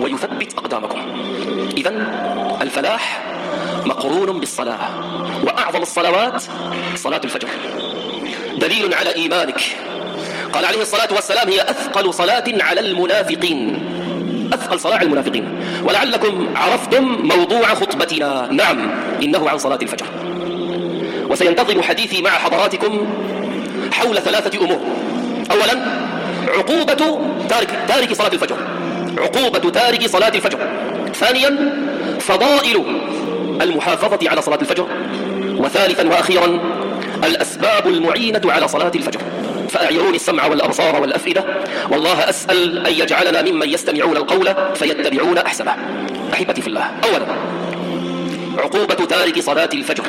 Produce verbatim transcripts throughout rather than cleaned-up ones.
ويثبت أقدامكم. إذن الفلاح مقرون بالصلاة، وأعظم الصلوات صلاة الفجر، دليل على إيمانك. قال عليه الصلاة والسلام: هي أثقل صلاة على المنافقين، أثقل صلاة على المنافقين. ولعلكم عرفتم موضوع خطبتنا، نعم إنه عن صلاة الفجر. وسينتظم حديثي مع حضراتكم حول ثلاثة أمور. أولا عقوبة تارك, تارك صلاة الفجر، عقوبة تارك صلاة الفجر. ثانيا فضائل المحافظة على صلاة الفجر. وثالثا وأخيرا الأسباب المعينة على صلاة الفجر. فأعيروني السمع والأبصار والأفئدة، والله أسأل أن يجعلنا ممن يستمعون القول فيتبعون أحسنه. أحبتي في الله، أولا عقوبة تارك صلاة الفجر.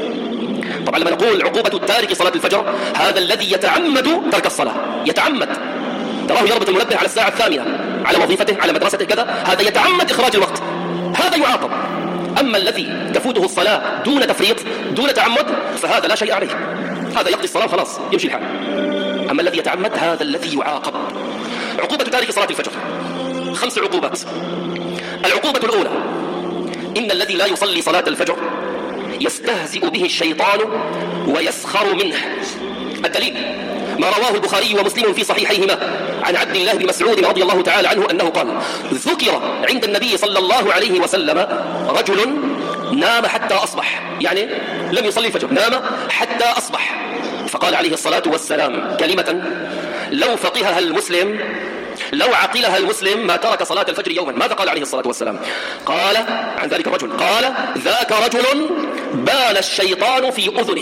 طبعا لما نقول عقوبة تارك صلاة الفجر، هذا الذي يتعمد ترك الصلاة، يتعمد، تراه يربط المنبه على الساعة الثامنة على وظيفته على مدرسته كذا، هذا يتعمد إخراج الوقت، هذا يعاقب. أما الذي تفوته الصلاة دون تفريط دون تعمد فهذا لا شيء عليه، هذا يقضي الصلاة وخلاص يمشي الحال. أما الذي يتعمد هذا الذي يعاقب. عقوبة تارك صلاة الفجر خمس عقوبات. العقوبة الأولى: إن الذي لا يصلي صلاة الفجر يستهزئ به الشيطان ويسخر منه. الدليل ما رواه البخاري ومسلم في صحيحيهما عن عبد الله بن مسعود رضي الله تعالى عنه أنه قال: ذكر عند النبي صلى الله عليه وسلم رجل نام حتى أصبح، يعني لم يصلي الفجر، نام حتى أصبح، فقال عليه الصلاة والسلام كلمة لو فقهها المسلم لو عقلها المسلم ما ترك صلاة الفجر يوما. ماذا قال عليه الصلاة والسلام؟ قال عن ذلك الرجل، قال: ذاك رجل بال الشيطان في أذنه.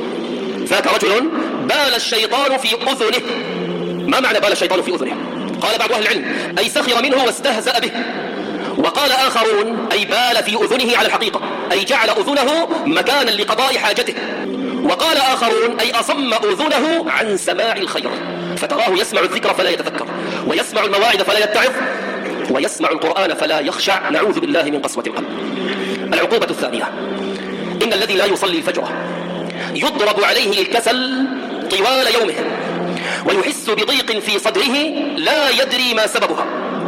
ذاك رجل بال الشيطان في أذنه. ما معنى بال الشيطان في أذنه؟ قال بعض أهل العلم: أي سخر منه واستهزأ به. وقال آخرون: أي بال في أذنه على الحقيقة، أي جعل أذنه مكانا لقضاء حاجته. وقال آخرون: أي أصم أذنه عن سماع الخير، فتراه يسمع الذكر فلا يتذكر، ويسمع المواعظ فلا يتعظ، ويسمع القرآن فلا يخشع، نعوذ بالله من قسوة القلب. العقوبة الثانية: إن الذي لا يصلي الفجر يضرب عليه الكسل طوال يومه، ويحس بضيق في صدره لا يدري ما سببها.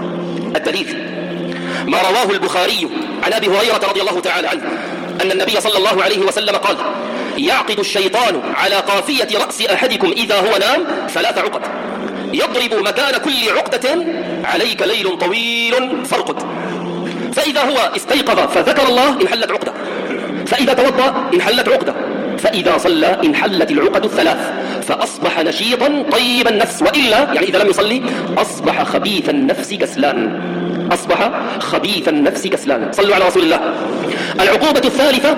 الدليل ما رواه البخاري عن أبي هريرة رضي الله تعالى عنه أن النبي صلى الله عليه وسلم قال: يعقد الشيطان على قافية رأس أحدكم إذا هو نام ثلاث عقد، يضرب مكان كل عقدة عليك ليل طويل فارقد، فإذا هو استيقظ فذكر الله انحلت عقدة، فإذا توضأ انحلت عقدة، فإذا صلى انحلت العقد الثلاث، فأصبح نشيطا طيب النفس، وإلا يعني إذا لم يصلي أصبح خبيث النفس كسلان، أصبح خبيث النفس كسلان. صلوا على رسول الله. العقوبة الثالثة: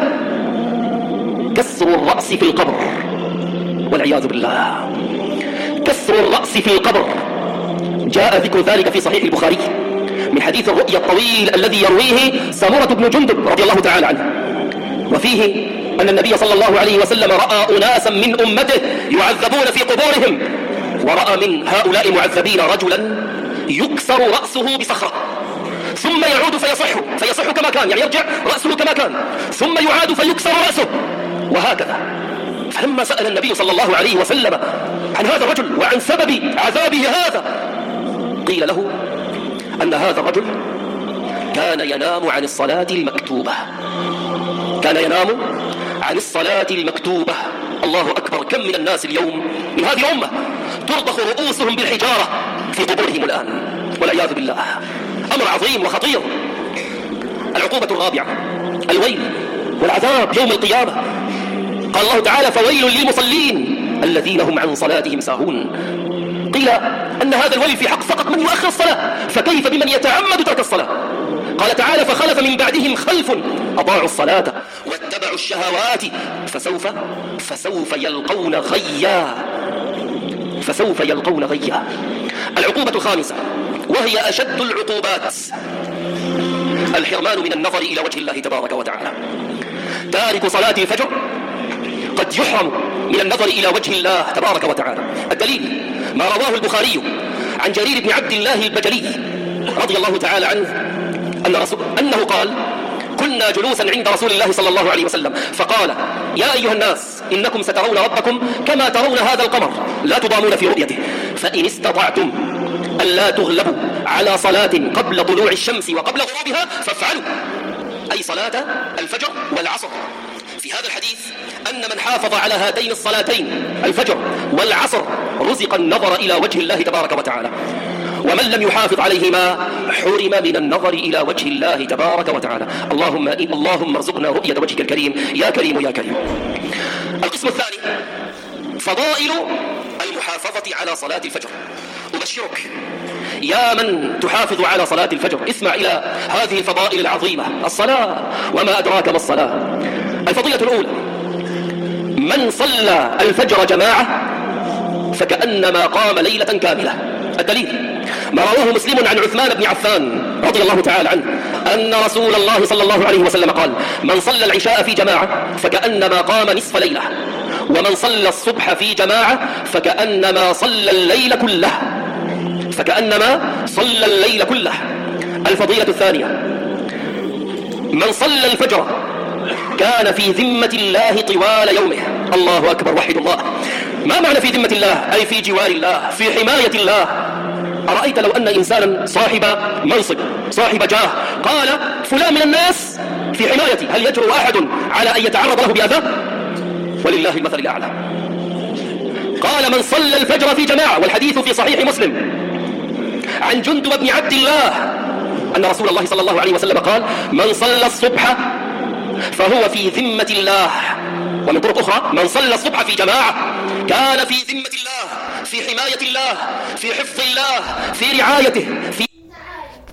كسر الرأس في القبر، والعياذ بالله. كسر الرأس في القبر جاء ذكر ذلك في صحيح البخاري من حديث الرؤيا الطويل الذي يرويه سمرة بن جندب رضي الله تعالى عنه، وفيه أن النبي صلى الله عليه وسلم رأى أناسا من أمته يعذبون في قبورهم، ورأى من هؤلاء المعذبين رجلا يكسر رأسه بصخرة ثم يعود فيصح فيصح كما كان، يعني يرجع رأسه كما كان، ثم يعاد فيكسر رأسه، وهكذا. فلما سأل النبي صلى الله عليه وسلم عن هذا الرجل وعن سبب عذابه هذا، قيل له أن هذا الرجل كان ينام عن الصلاة المكتوبة، كان ينام عن الصلاة المكتوبة. الله أكبر، كم من الناس اليوم من هذه الأمة ترضخ رؤوسهم بالحجارة في قبورهم الآن، والعياذ بالله. أمر عظيم وخطير. العقوبة الرابعة: الويل والعذاب يوم القيامة. قال الله تعالى: فويل للمصلين الذين هم عن صلاتهم ساهون. قيل أن هذا الويل في حق فقط من يؤخر الصلاة، فكيف بمن يتعمد ترك الصلاة؟ قال تعالى: فخلف من بعدهم خلف أضاعوا الصلاة واتبعوا الشهوات فسوف فسوف يلقون غيا فسوف يلقون غيا. العقوبة الخامسة وهي أشد العقوبات: الحرمان من النظر إلى وجه الله تبارك وتعالى. تارك صلاة الفجر قد يحرم من النظر إلى وجه الله تبارك وتعالى. الدليل ما رواه البخاري عن جرير بن عبد الله البجلي رضي الله تعالى عنه أن رسول أنه قال: كنا جلوسا عند رسول الله صلى الله عليه وسلم فقال: يا أيها الناس إنكم سترون ربكم كما ترون هذا القمر لا تضامون في رؤيته، فإن استطعتم ألا تغلبوا على صلاة قبل طلوع الشمس وقبل غروبها فافعلوا، أي صلاة الفجر والعصر. في هذا الحديث أن من حافظ على هاتين الصلاتين الفجر والعصر رزق النظر إلى وجه الله تبارك وتعالى، ومن لم يحافظ عليهما حرم من النظر إلى وجه الله تبارك وتعالى. اللهم اللهم ارزقنا رؤية وجهك الكريم يا كريم يا كريم. القسم الثاني فضائل المحافظة على صلاة الفجر. أبشرك يا من تحافظ على صلاة الفجر، اسمع إلى هذه الفضائل العظيمة. الصلاة وما أدراك ما الصلاة. الفضيلة الأولى: من صلى الفجر جماعة فكأنما قام ليلة كاملة. الدليل ما رواه مسلم عن عثمان بن عفان رضي الله تعالى عنه أن رسول الله صلى الله عليه وسلم قال: من صلى العشاء في جماعة فكأنما قام نصف ليلة، ومن صلى الصبح في جماعة فكأنما صلى الليل كله، فكأنما صلى الليل كله. الفضيلة الثانية: من صلى الفجر كان في ذمة الله طوال يومه. الله أكبر، وحد الله. ما معنى في ذمة الله؟ أي في جوار الله، في حماية الله. أرأيت لو أن إنسانا صاحب منصب صاحب جاه قال فلان من الناس في حمايتي، هل يجرؤ أحد على أن يتعرض له بأذى؟ ولله المثل الأعلى. قال: من صلى الفجر في جماعة، والحديث في صحيح مسلم عن جندب بن عبد الله أن رسول الله صلى الله عليه وسلم قال: من صلى الصبح فهو في ذمة الله. ومن طرق أخرى: من صلى الصبح في جماعة كان في ذمة الله، في حماية الله، في حفظ الله، في رعايته، في